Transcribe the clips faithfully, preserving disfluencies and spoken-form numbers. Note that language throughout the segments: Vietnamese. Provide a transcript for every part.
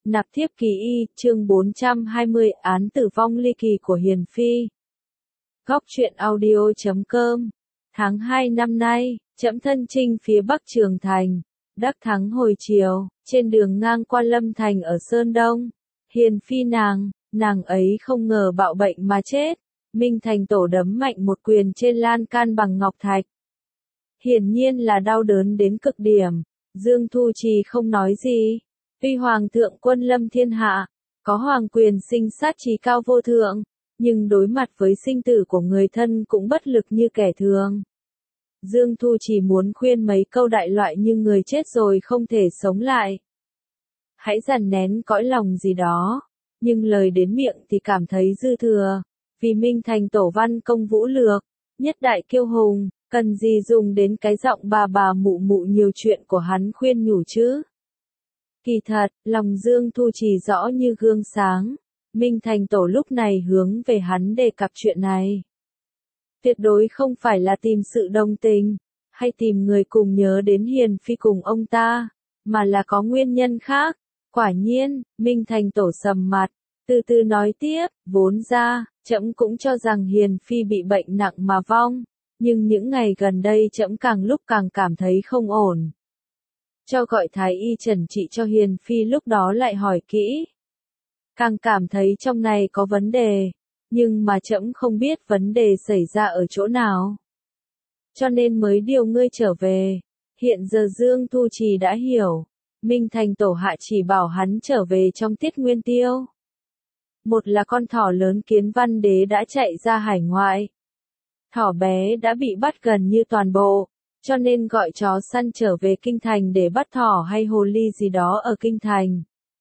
Nạp thiếp kỳ y, chương bốn trăm hai mươi, án tử vong ly kỳ của Hiền Phi. Góc truyện audio chấm com. Tháng hai năm nay, trẫm thân chinh phía bắc Trường Thành, đắc thắng hồi chiều, trên đường ngang qua Lâm Thành ở Sơn Đông. Hiền Phi nàng, nàng ấy không ngờ bạo bệnh mà chết. Minh Thành Tổ đấm mạnh một quyền trên lan can bằng ngọc thạch. Hiển nhiên là đau đớn đến cực điểm. Dương Thu Trì không nói gì. Tuy Hoàng thượng quân lâm thiên hạ, có hoàng quyền sinh sát trí cao vô thượng, nhưng đối mặt với sinh tử của người thân cũng bất lực như kẻ thường. Dương Thu chỉ muốn khuyên mấy câu đại loại như người chết rồi không thể sống lại. Hãy dằn nén cõi lòng gì đó, nhưng lời đến miệng thì cảm thấy dư thừa, vì Minh Thành Tổ văn công vũ lược, nhất đại kiêu hùng, cần gì dùng đến cái giọng bà bà mụ mụ nhiều chuyện của hắn khuyên nhủ chứ. Kỳ thật, lòng Dương Thu Trì rõ như gương sáng. Minh Thành Tổ lúc này hướng về hắn đề cập chuyện này. Tuyệt đối không phải là tìm sự đồng tình, hay tìm người cùng nhớ đến Hiền Phi cùng ông ta, mà là có nguyên nhân khác. Quả nhiên, Minh Thành Tổ sầm mặt, từ từ nói tiếp, vốn ra, trẫm cũng cho rằng Hiền Phi bị bệnh nặng mà vong, nhưng những ngày gần đây trẫm càng lúc càng cảm thấy không ổn. Cho gọi thái y trần trị cho Hiền Phi lúc đó lại hỏi kỹ. Càng cảm thấy trong này có vấn đề, nhưng mà trẫm không biết vấn đề xảy ra ở chỗ nào. Cho nên mới điều ngươi trở về. Hiện giờ Dương Thu Trì đã hiểu. Minh Thành Tổ hạ chỉ bảo hắn trở về trong tiết nguyên tiêu. Một là con thỏ lớn Kiến Văn Đế đã chạy ra hải ngoại. Thỏ bé đã bị bắt gần như toàn bộ. Cho nên gọi chó săn trở về kinh thành để bắt thỏ hay hồ ly gì đó ở kinh thành.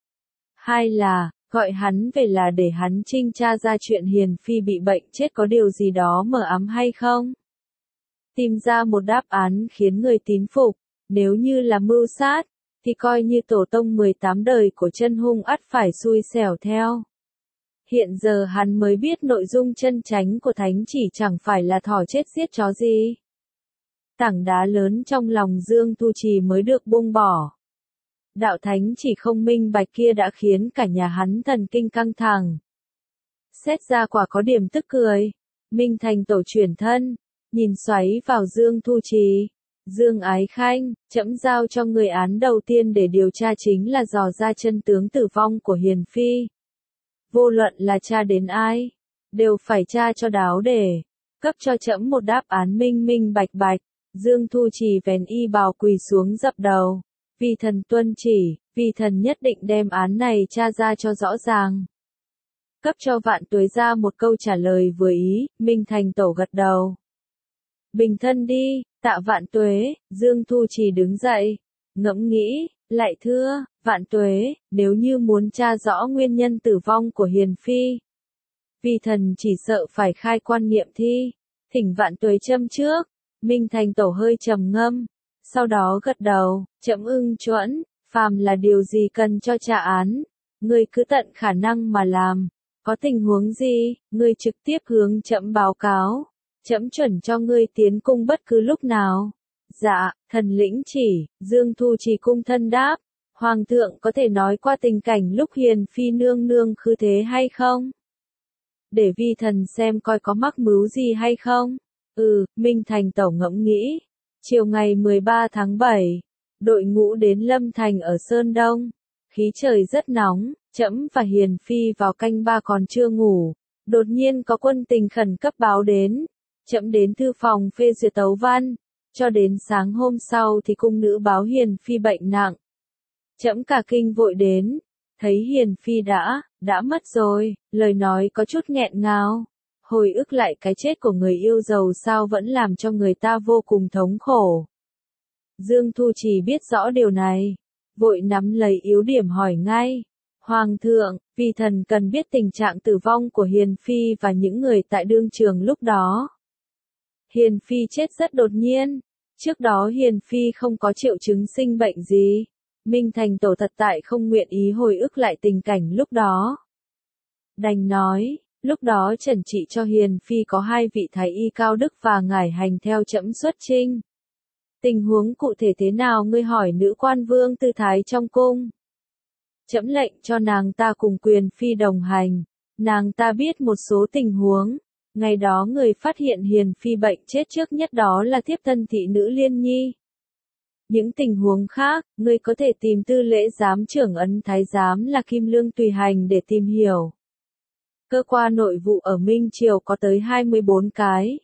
Hai là, gọi hắn về là để hắn trinh tra ra chuyện Hiền Phi bị bệnh chết có điều gì đó mờ ám hay không. Tìm ra một đáp án khiến người tín phục, nếu như là mưu sát, thì coi như tổ tông mười tám đời của chân hung ắt phải xui xẻo theo. Hiện giờ hắn mới biết nội dung chân chánh của thánh chỉ chẳng phải là thỏ chết giết chó gì. Tảng đá lớn trong lòng Dương Thu Trì mới được buông bỏ. Đạo thánh chỉ không minh bạch kia đã khiến cả nhà hắn thần kinh căng thẳng. Xét ra quả có điểm tức cười. Minh Thành Tổ chuyển thân, nhìn xoáy vào Dương Thu Trì. Dương Ái Khanh, trẫm giao cho người án đầu tiên để điều tra chính là dò ra chân tướng tử vong của Hiền Phi. Vô luận là tra đến ai, đều phải tra cho đáo để cấp cho trẫm một đáp án minh minh bạch bạch. Dương Thu Trì vén y bào quỳ xuống dập đầu. Vì thần tuân chỉ, vì thần nhất định đem án này tra ra cho rõ ràng. Cấp cho Vạn Tuế ra một câu trả lời vừa ý. Minh Thành Tổ gật đầu. Bình thân đi, tạ Vạn Tuế. Dương Thu Trì đứng dậy, ngẫm nghĩ, lại thưa, Vạn Tuế, nếu như muốn tra rõ nguyên nhân tử vong của Hiền Phi, vì thần chỉ sợ phải khai quan nghiệm thi, thỉnh Vạn Tuế châm trước. Minh Thành Tổ hơi trầm ngâm, sau đó gật đầu, trẫm ưng chuẩn, phàm là điều gì cần cho tra án, ngươi cứ tận khả năng mà làm, có tình huống gì, ngươi trực tiếp hướng trẫm báo cáo, trẫm chuẩn cho ngươi tiến cung bất cứ lúc nào. Dạ, thần lĩnh chỉ. Dương Thu Trì cung thân đáp, Hoàng thượng có thể nói qua tình cảnh lúc Hiền Phi nương nương khư thế hay không? Để vi thần xem coi có mắc mứu gì hay không? Ừ, Minh Thành Tổ ngẫm nghĩ. Chiều ngày mười ba tháng bảy, đội ngũ đến Lâm Thành ở Sơn Đông. Khí trời rất nóng, trẫm và Hiền Phi vào canh ba còn chưa ngủ. Đột nhiên có quân tình khẩn cấp báo đến. Trẫm đến thư phòng phê duyệt tấu văn. Cho đến sáng hôm sau thì cung nữ báo Hiền Phi bệnh nặng. Trẫm cả kinh vội đến. Thấy Hiền Phi đã, đã mất rồi, lời nói có chút nghẹn ngào. Hồi ức lại cái chết của người yêu dầu sao vẫn làm cho người ta vô cùng thống khổ. Dương Thu Trì biết rõ điều này, vội nắm lấy yếu điểm hỏi ngay. Hoàng thượng, vì thần cần biết tình trạng tử vong của Hiền Phi và những người tại đương trường lúc đó. Hiền Phi chết rất đột nhiên, trước đó Hiền Phi không có triệu chứng sinh bệnh gì. Minh Thành Tổ thật tại không nguyện ý hồi ức lại tình cảnh lúc đó. Đành nói. Lúc đó trần trị cho Hiền Phi có hai vị thái y cao đức và ngải hành theo trẫm xuất chinh. Tình huống cụ thể thế nào ngươi hỏi nữ quan vương tư thái trong cung. Trẫm lệnh cho nàng ta cùng Quyền Phi đồng hành. Nàng ta biết một số tình huống. Ngày đó người phát hiện Hiền Phi bệnh chết trước nhất đó là thiếp thân thị nữ Liên Nhi. Những tình huống khác, ngươi có thể tìm tư lễ giám trưởng ấn thái giám là Kim Lương Tùy Hành để tìm hiểu. Cơ quan nội vụ ở Minh Triều có tới hai mươi bốn cái,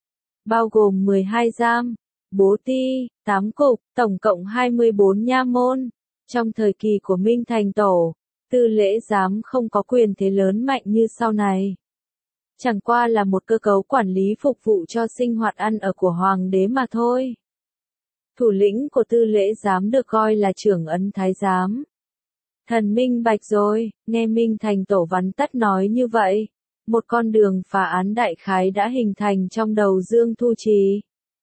bao gồm mười hai giam, bố ti, tám cục, tổng cộng hai mươi bốn nha môn. Trong thời kỳ của Minh Thành Tổ, tư lễ giám không có quyền thế lớn mạnh như sau này. Chẳng qua là một cơ cấu quản lý phục vụ cho sinh hoạt ăn ở của hoàng đế mà thôi. Thủ lĩnh của tư lễ giám được coi là trưởng ấn thái giám. Thần minh bạch rồi, nghe Minh Thành Tổ vắn tắt nói như vậy. Một con đường phá án đại khái đã hình thành trong đầu Dương Thu Trì.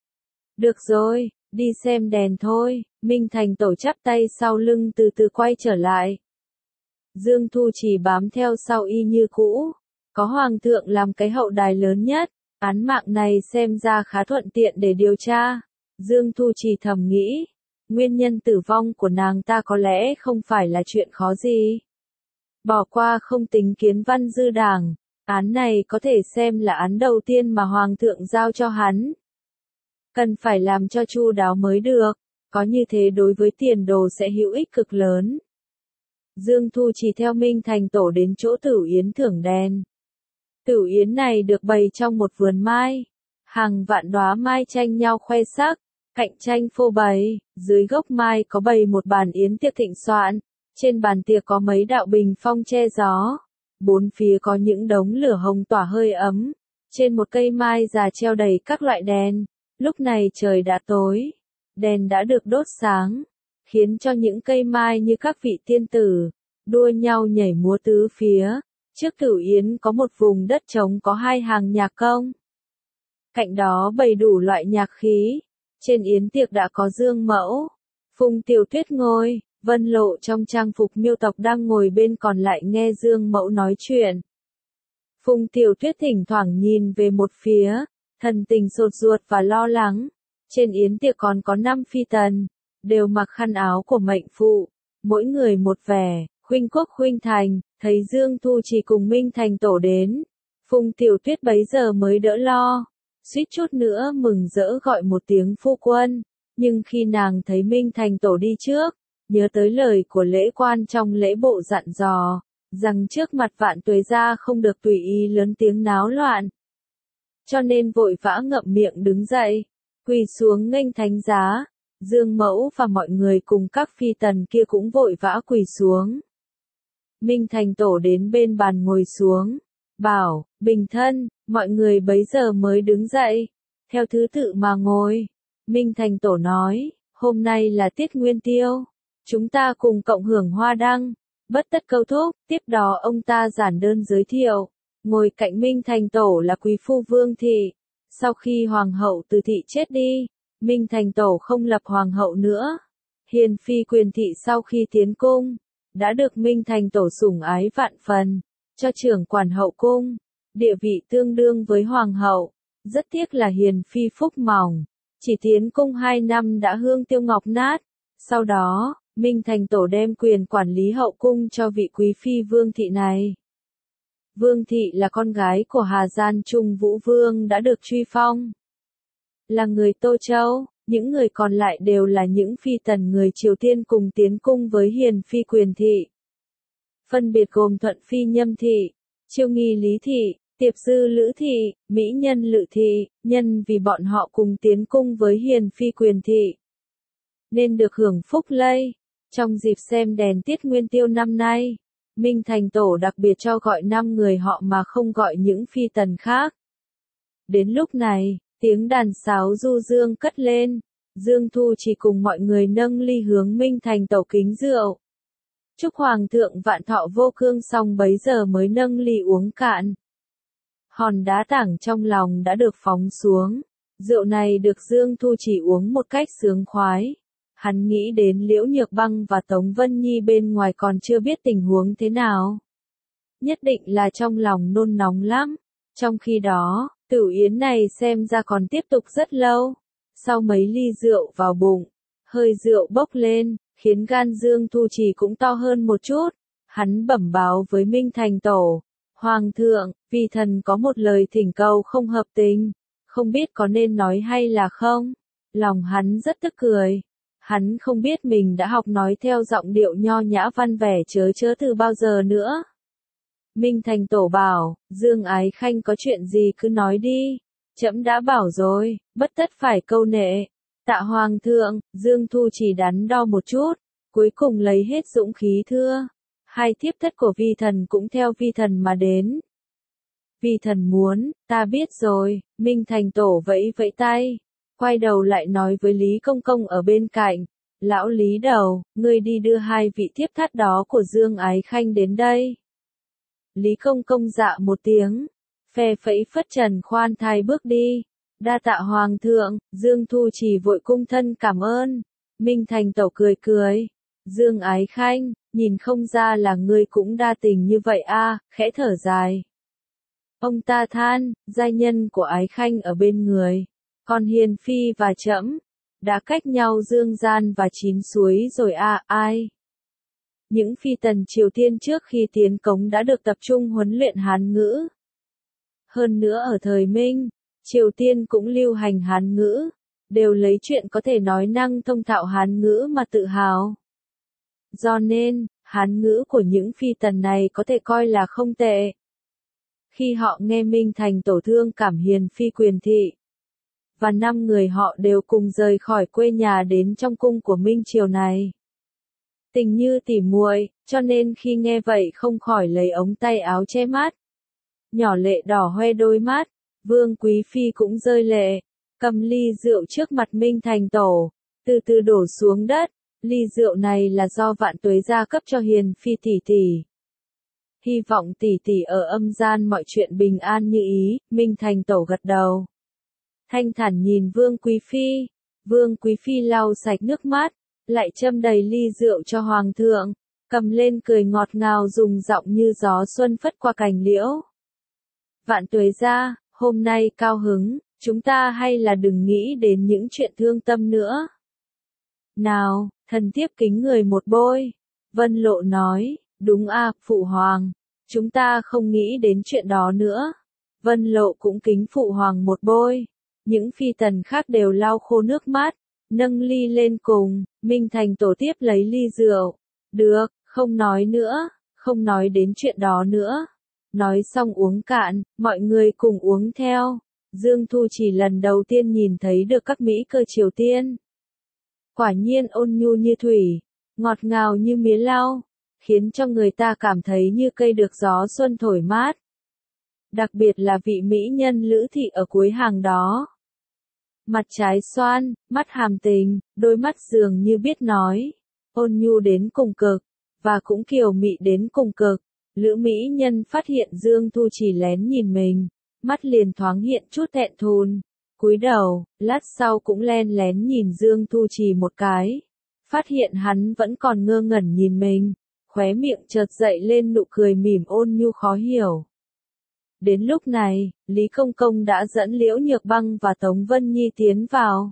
Được rồi, đi xem đèn thôi, Minh Thành Tổ chắp tay sau lưng từ từ quay trở lại. Dương Thu Trì bám theo sau y như cũ. Có hoàng thượng làm cái hậu đài lớn nhất, án mạng này xem ra khá thuận tiện để điều tra. Dương Thu Trì thầm nghĩ, nguyên nhân tử vong của nàng ta có lẽ không phải là chuyện khó gì. Bỏ qua không tính Kiến Văn Dư Đảng, án này có thể xem là án đầu tiên mà hoàng thượng giao cho hắn. Cần phải làm cho chu đáo mới được, có như thế đối với tiền đồ sẽ hữu ích cực lớn. Dương Thu Trì theo Minh Thành Tổ đến chỗ Tửu Yến thưởng đèn. Tửu Yến này được bày trong một vườn mai, hàng vạn đóa mai tranh nhau khoe sắc, cạnh tranh phô bày, dưới gốc mai có bày một bàn yến tiệc thịnh soạn, trên bàn tiệc có mấy đạo bình phong che gió, bốn phía có những đống lửa hồng tỏa hơi ấm, trên một cây mai già treo đầy các loại đèn. Lúc này trời đã tối, đèn đã được đốt sáng, khiến cho những cây mai như các vị tiên tử, đua nhau nhảy múa tứ phía. Trước Tửu Yến có một vùng đất trống có hai hàng nhạc công. Cạnh đó bày đủ loại nhạc khí. Trên yến tiệc đã có Dương Mẫu, Phùng Tiểu Tuyết ngồi, Vân Lộ trong trang phục miêu tộc đang ngồi bên còn lại nghe Dương Mẫu nói chuyện. Phùng Tiểu Tuyết thỉnh thoảng nhìn về một phía, thần tình sốt ruột và lo lắng. Trên yến tiệc còn có năm phi tần, đều mặc khăn áo của mệnh phụ, mỗi người một vẻ. Khuynh Quốc Khuynh Thành, thấy Dương Thu Trì cùng Minh Thành Tổ đến. Phùng Tiểu Tuyết bấy giờ mới đỡ lo, suýt chút nữa mừng rỡ gọi một tiếng phu quân. Nhưng khi nàng thấy Minh Thành Tổ đi trước, nhớ tới lời của lễ quan trong lễ bộ dặn dò, rằng trước mặt vạn tuế gia không được tùy ý lớn tiếng náo loạn. Cho nên vội vã ngậm miệng đứng dậy, quỳ xuống nghênh thánh giá. Dương Mẫu và mọi người cùng các phi tần kia cũng vội vã quỳ xuống. Minh Thành Tổ đến bên bàn ngồi xuống, bảo, bình thân, mọi người bấy giờ mới đứng dậy, theo thứ tự mà ngồi. Minh Thành Tổ nói, hôm nay là tiết nguyên tiêu, chúng ta cùng cộng hưởng hoa đăng, bất tất câu thúc. Tiếp đó ông ta giản đơn giới thiệu, ngồi cạnh Minh Thành Tổ là quý phu Vương Thị. Sau khi Hoàng hậu Từ Thị chết đi, Minh Thành Tổ không lập Hoàng hậu nữa. Hiền Phi Quyền Thị sau khi tiến cung, đã được Minh Thành Tổ sủng ái vạn phần, cho trưởng quản hậu cung, địa vị tương đương với Hoàng hậu. Rất tiếc là Hiền Phi phúc mỏng, chỉ tiến cung hai năm đã hương tiêu ngọc nát. Sau đó, Minh Thành Tổ đem quyền quản lý hậu cung cho vị quý phi Vương Thị này. Vương Thị là con gái của Hà Gian Trung Vũ Vương đã được truy phong, là người Tô Châu. Những người còn lại đều là những phi tần người Triều Tiên cùng tiến cung với Hiền Phi Quyền Thị. Phân biệt gồm Thuận Phi Nhâm Thị, Chiêu Nghi Lý Thị, Tiệp Dư Lữ Thị, Mỹ Nhân Lự Thị, nhân vì bọn họ cùng tiến cung với Hiền Phi Quyền Thị, nên được hưởng phúc lây. Trong dịp xem đèn tiết nguyên tiêu năm nay, Minh Thành Tổ đặc biệt cho gọi năm người họ mà không gọi những phi tần khác. Đến lúc này, tiếng đàn sáo du dương cất lên, Dương Thu Trì cùng mọi người nâng ly hướng Minh Thành Tổ kính rượu. Chúc Hoàng thượng vạn thọ vô cương xong bấy giờ mới nâng ly uống cạn. Hòn đá tảng trong lòng đã được phóng xuống, rượu này được Dương Thu Trì uống một cách sướng khoái. Hắn nghĩ đến Liễu Nhược Băng và Tống Vân Nhi bên ngoài còn chưa biết tình huống thế nào. Nhất định là trong lòng nôn nóng lắm. Trong khi đó, Tửu Yến này xem ra còn tiếp tục rất lâu. Sau mấy ly rượu vào bụng, hơi rượu bốc lên, khiến gan Dương Thu Trì cũng to hơn một chút. Hắn bẩm báo với Minh Thành Tổ, Hoàng thượng, vi thần có một lời thỉnh cầu không hợp tình, không biết có nên nói hay là không. Lòng hắn rất tức cười. Hắn không biết mình đã học nói theo giọng điệu nho nhã văn vẻ chớ chớ từ bao giờ nữa. Minh Thành Tổ bảo, Dương Ái Khanh có chuyện gì cứ nói đi. Trẫm đã bảo rồi, bất tất phải câu nệ. Tạ Hoàng thượng, Dương Thu chỉ đắn đo một chút, cuối cùng lấy hết dũng khí thưa. Hai thiếp thất của vi thần cũng theo vi thần mà đến. Vi thần muốn, ta biết rồi, Minh Thành Tổ vẫy vẫy tay. Quay đầu lại nói với Lý Công Công ở bên cạnh. Lão Lý đầu, ngươi đi đưa hai vị thiếp thất đó của Dương Ái Khanh đến đây. Lý Công Công dạ một tiếng. Phe phẩy phất trần khoan thai bước đi. Đa tạ Hoàng thượng, Dương Thu chỉ vội cung thân cảm ơn. Minh Thành Tổ cười cười. Dương Ái Khanh, nhìn không ra là ngươi cũng đa tình như vậy a, khẽ thở dài. Ông ta than, giai nhân của Ái Khanh ở bên người. Còn Hiền Phi và trẫm đã cách nhau dương gian và chín suối rồi a, ai? Những phi tần Triều Tiên trước khi tiến cống đã được tập trung huấn luyện Hán ngữ. Hơn nữa ở thời Minh, Triều Tiên cũng lưu hành Hán ngữ, đều lấy chuyện có thể nói năng thông thạo Hán ngữ mà tự hào. Do nên, Hán ngữ của những phi tần này có thể coi là không tệ. Khi họ nghe Minh Thành Tổ thương cảm Hiền Phi quyền thị, và năm người họ đều cùng rời khỏi quê nhà đến trong cung của Minh Triều này. Tình như tỉ muội, cho nên khi nghe vậy không khỏi lấy ống tay áo che mắt. Nhỏ lệ đỏ hoe đôi mắt, Vương Quý Phi cũng rơi lệ, cầm ly rượu trước mặt Minh Thành Tổ, từ từ đổ xuống đất. Ly rượu này là do Vạn Tuế gia cấp cho Hiền Phi tỷ tỷ. Hy vọng tỷ tỷ ở âm gian mọi chuyện bình an như ý. Minh Thành Tổ gật đầu. Thanh thản nhìn Vương Quý Phi. Vương Quý Phi lau sạch nước mắt, lại châm đầy ly rượu cho Hoàng thượng, cầm lên cười ngọt ngào dùng giọng như gió xuân phất qua cành liễu. Vạn Tuế gia, hôm nay cao hứng, chúng ta hay là đừng nghĩ đến những chuyện thương tâm nữa. Nào, thần thiếp kính người một bôi. Vân Lộ nói, đúng a, Phụ Hoàng, chúng ta không nghĩ đến chuyện đó nữa. Vân Lộ cũng kính Phụ Hoàng một bôi. Những phi tần khác đều lau khô nước mắt, nâng ly lên cùng. Minh Thành Tổ tiếp lấy ly rượu. Được, không nói nữa, không nói đến chuyện đó nữa. Nói xong uống cạn, mọi người cùng uống theo. Dương Thu chỉ lần đầu tiên nhìn thấy được các mỹ cơ Triều Tiên. Quả nhiên ôn nhu như thủy, ngọt ngào như mía lau, khiến cho người ta cảm thấy như cây được gió xuân thổi mát. Đặc biệt là vị mỹ nhân Lữ Thị ở cuối hàng đó. Mặt trái xoan, mắt hàm tình, đôi mắt dường như biết nói, ôn nhu đến cùng cực, và cũng kiều mị đến cùng cực. Lữ mỹ nhân phát hiện Dương Thu chỉ lén nhìn mình, mắt liền thoáng hiện chút thẹn thùn. Cúi đầu, lát sau cũng len lén nhìn Dương Thu Trì một cái. Phát hiện hắn vẫn còn ngơ ngẩn nhìn mình, khóe miệng chợt dậy lên nụ cười mỉm ôn nhu khó hiểu. Đến lúc này, Lý Công Công đã dẫn Liễu Nhược Băng và Tống Vân Nhi tiến vào.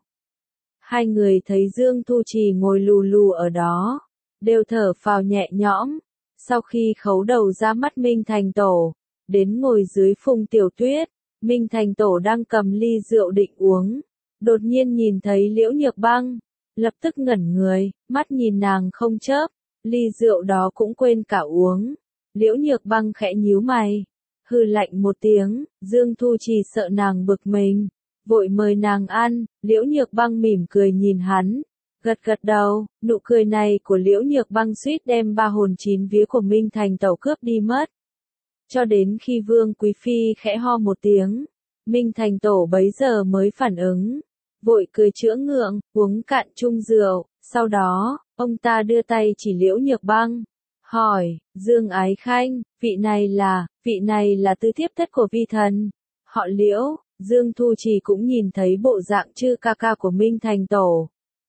Hai người thấy Dương Thu Trì ngồi lù lù ở đó, đều thở phào nhẹ nhõm. Sau khi khấu đầu ra mắt Minh Thành Tổ, đến ngồi dưới Phùng Tiểu Tuyết. Minh Thành Tổ đang cầm ly rượu định uống, đột nhiên nhìn thấy Liễu Nhược Băng, lập tức ngẩn người, mắt nhìn nàng không chớp, ly rượu đó cũng quên cả uống. Liễu Nhược Băng khẽ nhíu mày, hừ lạnh một tiếng. Dương Thu Trì sợ nàng bực mình, vội mời nàng ăn. Liễu Nhược Băng mỉm cười nhìn hắn, gật gật đầu. Nụ cười này của Liễu Nhược Băng suýt đem ba hồn chín vía của Minh Thành Tổ cướp đi mất. Cho đến khi Vương Quý Phi khẽ ho một tiếng, Minh Thành Tổ bấy giờ mới phản ứng, vội cười chữa ngượng, uống cạn chung rượu. Sau đó, ông ta đưa tay chỉ Liễu Nhược Băng, hỏi, Dương Ái Khanh, vị này là, vị này là tư thiếp thất của vi thần. Họ Liễu. Dương Thu Trì cũng nhìn thấy bộ dạng chư ca ca của Minh Thành Tổ.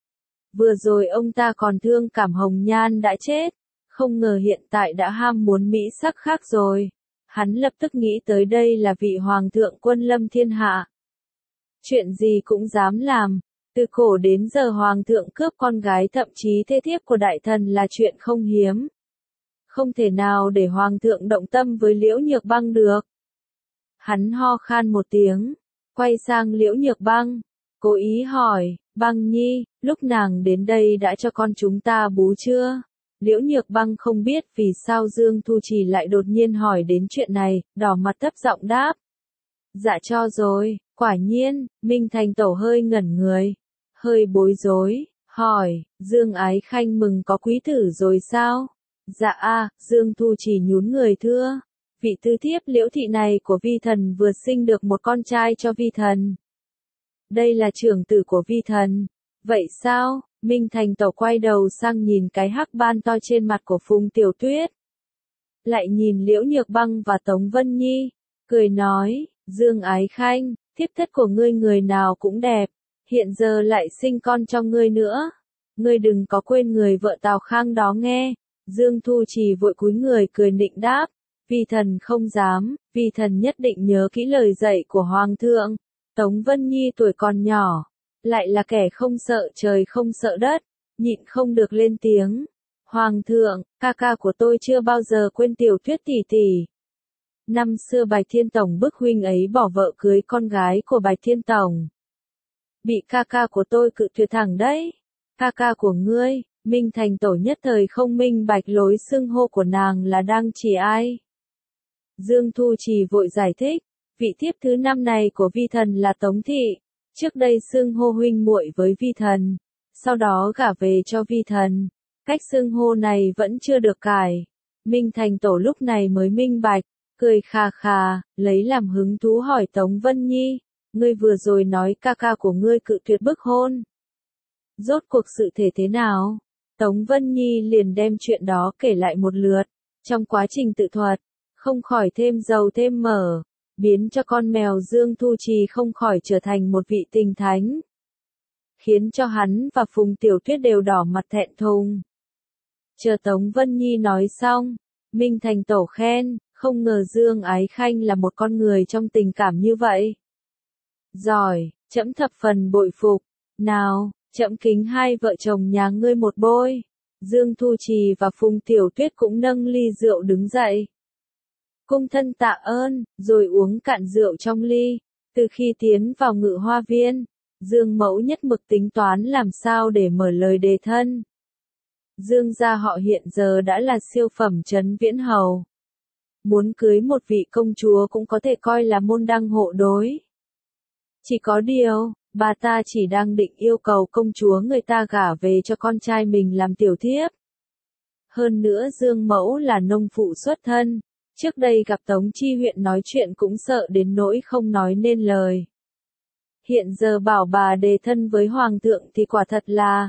Vừa rồi ông ta còn thương cảm Hồng Nhan đã chết, không ngờ hiện tại đã ham muốn mỹ sắc khác rồi. Hắn lập tức nghĩ tới đây là vị hoàng thượng quân lâm thiên hạ. Chuyện gì cũng dám làm, từ cổ đến giờ hoàng thượng cướp con gái thậm chí thê thiếp của đại thần là chuyện không hiếm. Không thể nào để hoàng thượng động tâm với Liễu Nhược Băng được. Hắn ho khan một tiếng, quay sang Liễu Nhược Băng, cố ý hỏi, Băng Nhi, lúc nàng đến đây đã cho con chúng ta bú chưa? Liễu Nhược Băng không biết vì sao Dương Thu Trì lại đột nhiên hỏi đến chuyện này, đỏ mặt thấp giọng đáp. Dạ cho rồi, quả nhiên, Minh Thành Tổ hơi ngẩn người, hơi bối rối, hỏi, Dương Ái Khanh mừng có quý tử rồi sao? Dạ a, Dương Thu Trì nhún người thưa. Vị tư thiếp Liễu thị này của vi thần vừa sinh được một con trai cho vi thần. Đây là trưởng tử của vi thần. Vậy sao? Minh Thành Tổ quay đầu sang nhìn cái hắc ban to trên mặt của Phùng Tiểu Tuyết. Lại nhìn Liễu Nhược Băng và Tống Vân Nhi, cười nói, Dương Ái Khanh, thiếp thất của ngươi người nào cũng đẹp, hiện giờ lại sinh con cho ngươi nữa. Ngươi đừng có quên người vợ Tào Khang đó nghe. Dương Thu Trì vội cúi người cười nịnh đáp, vi thần không dám, vi thần nhất định nhớ kỹ lời dạy của Hoàng thượng. Tống Vân Nhi tuổi còn nhỏ, lại là kẻ không sợ trời không sợ đất, nhịn không được lên tiếng. Hoàng thượng, ca ca của tôi chưa bao giờ quên Tiểu Tuyết tỷ tỷ. Năm xưa Bạch Thiên Tổng bức huynh ấy bỏ vợ cưới con gái của Bạch Thiên Tổng. Bị ca ca của tôi cự tuyệt thẳng đấy. Ca ca của ngươi, Minh Thành Tổ nhất thời không minh bạch lối xưng hô của nàng là đang chỉ ai. Dương Thu Trì vội giải thích, vị thiếp thứ năm này của vi thần là Tống Thị, trước đây xưng hô huynh muội với vi thần, sau đó gả về cho vi thần, cách xưng hô này vẫn chưa được cải. Minh Thành Tổ lúc này mới minh bạch, cười khà khà, lấy làm hứng thú hỏi Tống Vân Nhi, ngươi vừa rồi nói ca ca của ngươi cự tuyệt bức hôn. Rốt cuộc sự thể thế nào? Tống Vân Nhi liền đem chuyện đó kể lại một lượt, trong quá trình tự thuật, không khỏi thêm dầu thêm mỡ, biến cho con mèo Dương Thu Trì không khỏi trở thành một vị tình thánh. Khiến cho hắn và Phùng Tiểu Tuyết đều đỏ mặt thẹn thùng. Chờ Tống Vân Nhi nói xong, Minh Thành Tổ khen, không ngờ Dương Ái Khanh là một con người trong tình cảm như vậy. Giỏi, trẫm thập phần bội phục, nào, trẫm kính hai vợ chồng nhà ngươi một bôi. Dương Thu Trì và Phùng Tiểu Tuyết cũng nâng ly rượu đứng dậy. Cung thân tạ ơn, rồi uống cạn rượu trong ly. Từ khi tiến vào Ngự Hoa Viên, Dương Mẫu nhất mực tính toán làm sao để mở lời đề thân. Dương gia họ hiện giờ đã là siêu phẩm trấn viễn hầu. Muốn cưới một vị công chúa cũng có thể coi là môn đăng hộ đối. Chỉ có điều, bà ta chỉ đang định yêu cầu công chúa người ta gả về cho con trai mình làm tiểu thiếp. Hơn nữa Dương Mẫu là nông phụ xuất thân, trước đây gặp Tống Chi huyện nói chuyện cũng sợ đến nỗi không nói nên lời. Hiện giờ bảo bà đề thân với Hoàng thượng thì quả thật là...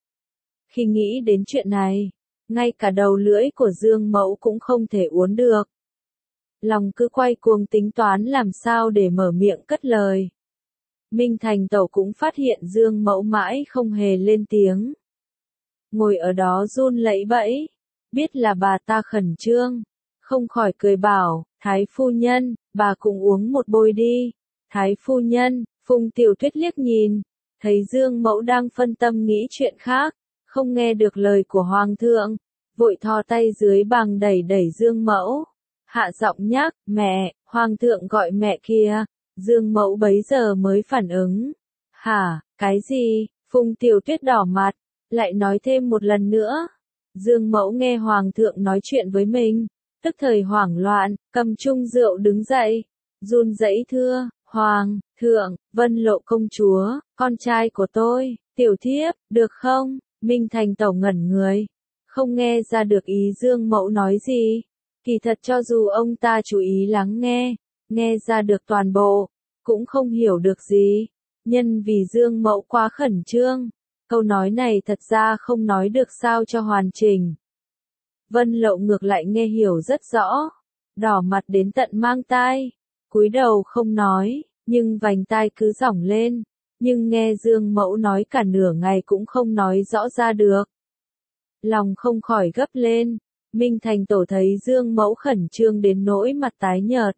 Khi nghĩ đến chuyện này, ngay cả đầu lưỡi của Dương Mẫu cũng không thể uốn được. Lòng cứ quay cuồng tính toán làm sao để mở miệng cất lời. Minh Thành Tổ cũng phát hiện Dương Mẫu mãi không hề lên tiếng. Ngồi ở đó run lẩy bẩy, biết là bà ta khẩn trương, không khỏi cười bảo, Thái phu nhân, bà cũng uống một bôi đi. Thái phu nhân, Phùng Tiểu Tuyết liếc nhìn, thấy Dương Mẫu đang phân tâm nghĩ chuyện khác, không nghe được lời của Hoàng thượng, vội thò tay dưới bằng đẩy đẩy Dương Mẫu. Hạ giọng nhắc, mẹ, Hoàng thượng gọi mẹ kia. Dương Mẫu bấy giờ mới phản ứng. Hả, cái gì? Phùng Tiểu Tuyết đỏ mặt, lại nói thêm một lần nữa. Dương Mẫu nghe Hoàng thượng nói chuyện với mình, tức thời hoảng loạn, cầm chung rượu đứng dậy, run rẩy thưa, Hoàng thượng, Vân Lộ công chúa, con trai của tôi, tiểu thiếp, được không? Minh Thành Tổ ngẩn người, không nghe ra được ý Dương Mẫu nói gì. Kỳ thật cho dù ông ta chú ý lắng nghe, nghe ra được toàn bộ, cũng không hiểu được gì. Nhân vì Dương Mẫu quá khẩn trương, câu nói này thật ra không nói được sao cho hoàn chỉnh. Vân Lộ ngược lại nghe hiểu rất rõ, đỏ mặt đến tận mang tai, cúi đầu không nói, nhưng vành tai cứ giỏng lên, nhưng nghe Dương Mẫu nói cả nửa ngày cũng không nói rõ ra được. Lòng không khỏi gấp lên, Minh Thành Tổ thấy Dương Mẫu khẩn trương đến nỗi mặt tái nhợt.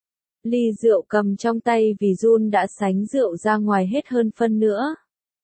Ly rượu cầm trong tay vì run đã sánh rượu ra ngoài hết hơn phân nữa.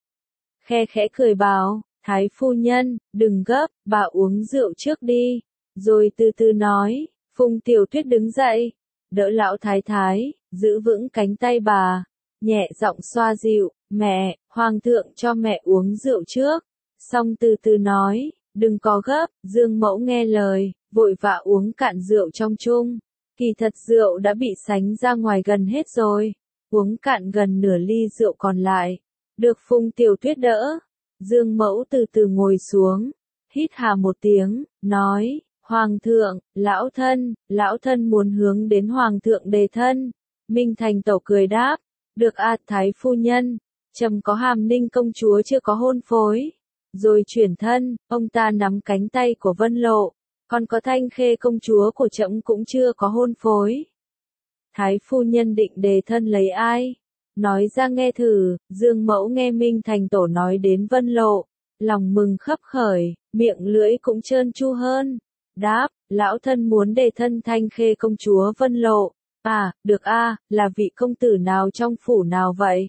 Khe khẽ cười bảo, Thái phu nhân, đừng gấp, bà uống rượu trước đi. rồi từ từ nói. Phùng Tiểu Tuyết đứng dậy, đỡ lão thái thái, giữ vững cánh tay bà, nhẹ giọng xoa dịu, mẹ, hoàng thượng cho mẹ uống rượu trước, xong từ từ nói, đừng có gấp. Dương Mẫu nghe lời, vội vã uống cạn rượu trong chung, kỳ thật rượu đã bị sánh ra ngoài gần hết rồi, uống cạn gần nửa ly rượu còn lại, được Phùng Tiểu Tuyết đỡ. Dương Mẫu từ từ ngồi xuống, hít hà một tiếng, nói, Hoàng thượng, lão thân, lão thân muốn hướng đến Hoàng thượng đề thân. Minh Thành Tẩu cười đáp, được a Thái phu nhân, trẫm có Hàm Ninh công chúa chưa có hôn phối. Rồi chuyển thân, ông ta nắm cánh tay của Vân Lộ, còn có Thanh Khê công chúa của trẫm cũng chưa có hôn phối. Thái phu nhân định đề thân lấy ai? Nói ra nghe thử. Dương Mẫu nghe Minh Thành Tổ nói đến Vân Lộ, lòng mừng khấp khởi, miệng lưỡi cũng trơn tru hơn. Đáp, lão thân muốn đề thân Thanh Khê công chúa Vân Lộ. À, được a, là vị công tử nào trong phủ nào vậy?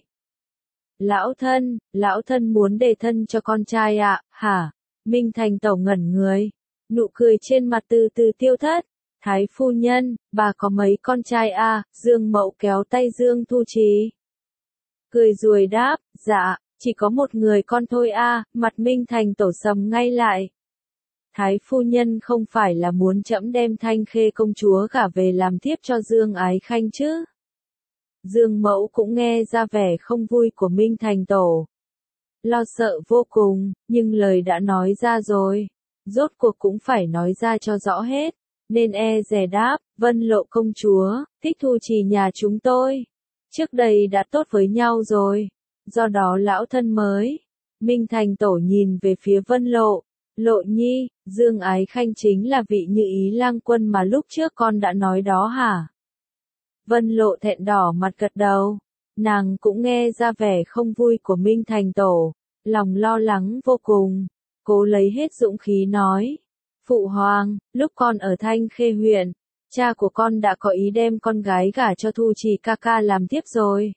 Lão thân, lão thân muốn đề thân cho con trai ạ, à, hả? Minh Thành Tẩu ngẩn người, nụ cười trên mặt từ từ tiêu thất. Thái phu nhân, bà có mấy con trai a? À? Dương Mẫu kéo tay Dương Thu Trì, cười ruồi đáp, dạ, chỉ có một người con thôi a. À. Mặt Minh Thành Tẩu sầm ngay lại. Thái phu nhân không phải là muốn trẫm đem Thanh Khê công chúa gả về làm thiếp cho Dương Ái Khanh chứ? Dương Mẫu cũng nghe ra vẻ không vui của Minh Thành Tổ, lo sợ vô cùng, nhưng lời đã nói ra rồi, rốt cuộc cũng phải nói ra cho rõ hết, nên e dè đáp, Vân Lộ công chúa, Thích Thu Trì nhà chúng tôi, trước đây đã tốt với nhau rồi, do đó lão thân mới. Minh Thành Tổ nhìn về phía Vân Lộ, Lộ nhi, Dương Ái Khanh chính là vị Như Ý lang quân mà lúc trước con đã nói đó hả? Vân Lộ thẹn đỏ mặt gật đầu, nàng cũng nghe ra vẻ không vui của Minh Thành Tổ, lòng lo lắng vô cùng, cố lấy hết dũng khí nói, Phụ Hoàng, lúc con ở Thanh Khê huyện, cha của con đã có ý đem con gái gả cho Thu Trì ca ca làm tiếp rồi.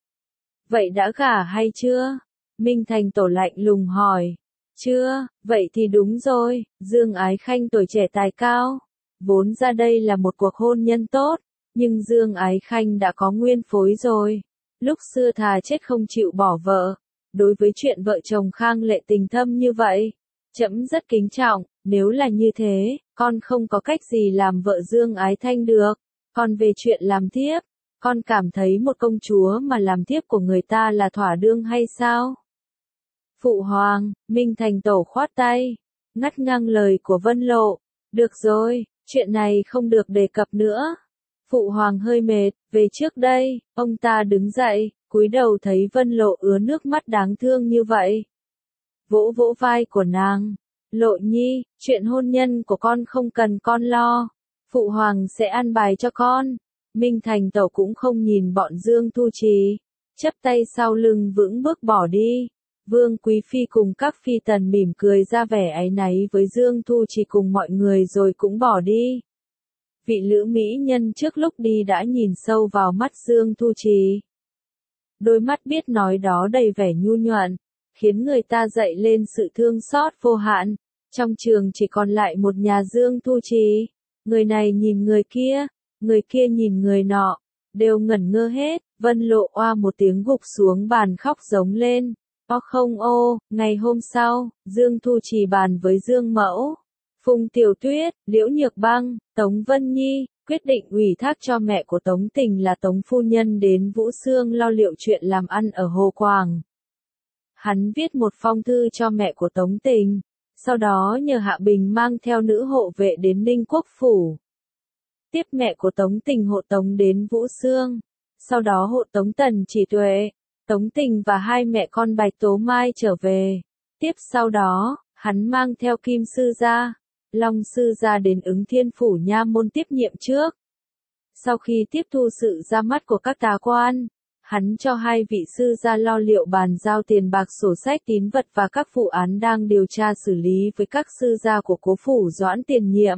Vậy đã gả hay chưa? Minh Thành Tổ lạnh lùng hỏi. Chưa, vậy thì đúng rồi, Dương Ái Khanh tuổi trẻ tài cao, vốn ra đây là một cuộc hôn nhân tốt, nhưng Dương Ái Khanh đã có nguyên phối rồi, lúc xưa thà chết không chịu bỏ vợ. Đối với chuyện vợ chồng Khang Lệ tình thâm như vậy, trẫm rất kính trọng, nếu là như thế, con không có cách gì làm vợ Dương Ái Thanh được. Còn về chuyện làm thiếp, con cảm thấy một công chúa mà làm thiếp của người ta là thỏa đương hay sao? Phụ Hoàng, Minh Thành Tổ khoát tay, ngắt ngang lời của Vân Lộ, được rồi, chuyện này không được đề cập nữa. Phụ Hoàng hơi mệt, về trước đây. Ông ta đứng dậy, cúi đầu thấy Vân Lộ ứa nước mắt đáng thương như vậy, vỗ vỗ vai của nàng, Lộ nhi, chuyện hôn nhân của con không cần con lo, Phụ Hoàng sẽ an bài cho con. Minh Thành Tổ cũng không nhìn bọn Dương Thu Trì, chắp tay sau lưng vững bước bỏ đi. Vương Quý Phi cùng các phi tần mỉm cười ra vẻ áy náy với Dương Thu Trì cùng mọi người rồi cũng bỏ đi. Vị lữ mỹ nhân trước lúc đi đã nhìn sâu vào mắt Dương Thu Trì. Đôi mắt biết nói đó đầy vẻ nhu nhuận, khiến người ta dậy lên sự thương xót vô hạn. Trong trường chỉ còn lại một nhà Dương Thu Trì, người này nhìn người kia, người kia nhìn người nọ, đều ngẩn ngơ hết. Vân Lộ oa một tiếng gục xuống bàn khóc giống lên. O không ô, ngày hôm sau, Dương Thu Trì bàn với Dương Mẫu, Phùng Tiểu Tuyết, Liễu Nhược Băng, Tống Vân Nhi, quyết định ủy thác cho mẹ của Tống Tình là Tống Phu Nhân đến Vũ Xương lo liệu chuyện làm ăn ở Hồ Quảng. Hắn viết một phong thư cho mẹ của Tống Tình, sau đó nhờ Hạ Bình mang theo nữ hộ vệ đến Ninh Quốc Phủ. Tiếp mẹ của Tống Tình hộ tống đến Vũ Xương, sau đó hộ tống Tần Chỉ Tuệ, Tống Tình và hai mẹ con Bạch Tố Mai trở về. Tiếp sau đó, hắn mang theo Kim Sư Gia, Long Sư Gia đến Ứng Thiên Phủ nha môn tiếp nhiệm trước. Sau khi tiếp thu sự ra mắt của các tá quan, hắn cho hai vị sư gia lo liệu bàn giao tiền bạc sổ sách tín vật và các vụ án đang điều tra xử lý với các sư gia của Cố Phủ Doãn tiền nhiệm.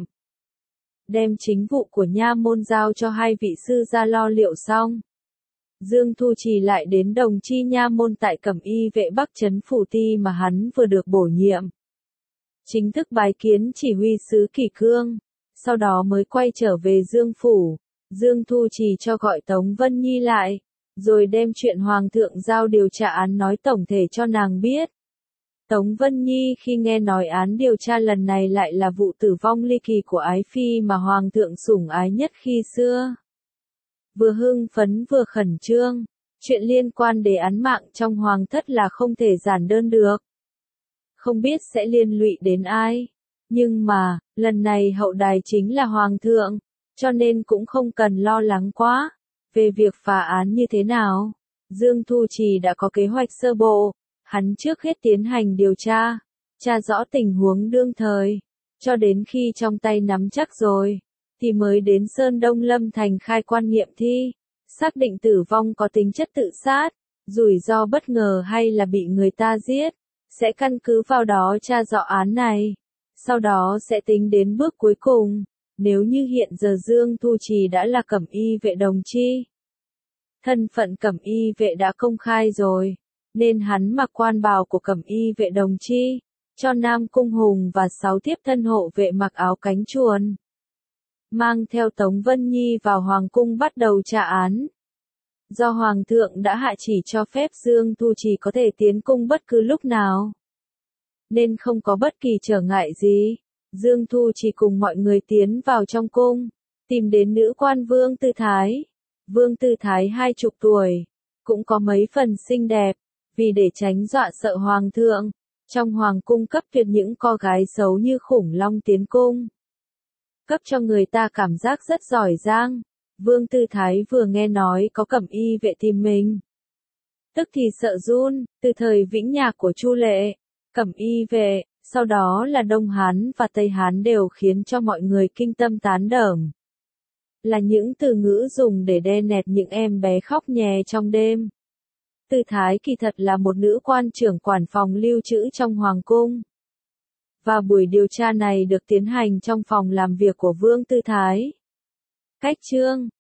Đem chính vụ của nha môn giao cho hai vị sư gia lo liệu xong, Dương Thu Trì lại đến Đồng Chi nha môn tại Cẩm Y vệ Bắc trấn Phủ Ti mà hắn vừa được bổ nhiệm. Chính thức bái kiến chỉ huy sứ Kỷ Cương. sau đó mới quay trở về Dương Phủ. Dương Thu Trì cho gọi Tống Vân Nhi lại, rồi đem chuyện Hoàng thượng giao điều tra án nói tổng thể cho nàng biết. Tống Vân Nhi khi nghe nói án điều tra lần này lại là vụ tử vong ly kỳ của Ái Phi mà Hoàng thượng sủng ái nhất khi xưa. Vừa hưng phấn vừa khẩn trương, chuyện liên quan đến án mạng trong Hoàng thất là không thể giản đơn được. Không biết sẽ liên lụy đến ai, nhưng mà, lần này hậu đài chính là Hoàng thượng, cho nên cũng không cần lo lắng quá. Về việc phá án như thế nào, Dương Thu Trì đã có kế hoạch sơ bộ. Hắn trước hết tiến hành điều tra, tra rõ tình huống đương thời, cho đến khi trong tay nắm chắc rồi, thì mới đến Sơn Đông Lâm Thành khai quan nghiệm thi, xác định tử vong có tính chất tự sát, rủi ro bất ngờ hay là bị người ta giết, sẽ căn cứ vào đó tra rõ án này, sau đó sẽ tính đến bước cuối cùng, nếu như hiện giờ Dương Thu Trì đã là cẩm y vệ đồng chi. Thân phận cẩm y vệ đã công khai rồi. Nên hắn mặc quan bào của cẩm y vệ đồng chi, cho Nam Cung Hùng và sáu thiếp thân hộ vệ mặc áo cánh chuồn. Mang theo Tống Vân Nhi vào Hoàng cung bắt đầu tra án. Do Hoàng thượng đã hạ chỉ cho phép Dương Thu Trì có thể tiến cung bất cứ lúc nào. Nên không có bất kỳ trở ngại gì. Dương Thu Trì cùng mọi người tiến vào trong cung, tìm đến nữ quan Vương Tư Thái. Vương Tư Thái hai chục tuổi, cũng có mấy phần xinh đẹp. Vì để tránh dọa sợ Hoàng thượng, trong Hoàng cung cấp tuyệt những cô gái xấu như khủng long tiến cung. Cấp cho người ta cảm giác rất giỏi giang. Vương Tư Thái vừa nghe nói có cẩm y vệ tìm mình, tức thì sợ run. Từ thời Vĩnh Nhạc của Chu Lệ, cẩm y vệ, sau đó là Đông Hán và Tây Hán đều khiến cho mọi người kinh tâm tán đởm. Là những từ ngữ dùng để đe nẹt những em bé khóc nhè trong đêm. Tư Thái kỳ thật là một nữ quan trưởng quản phòng lưu trữ trong Hoàng cung. Và buổi điều tra này được tiến hành trong phòng làm việc của Vương Tư Thái. Cách chương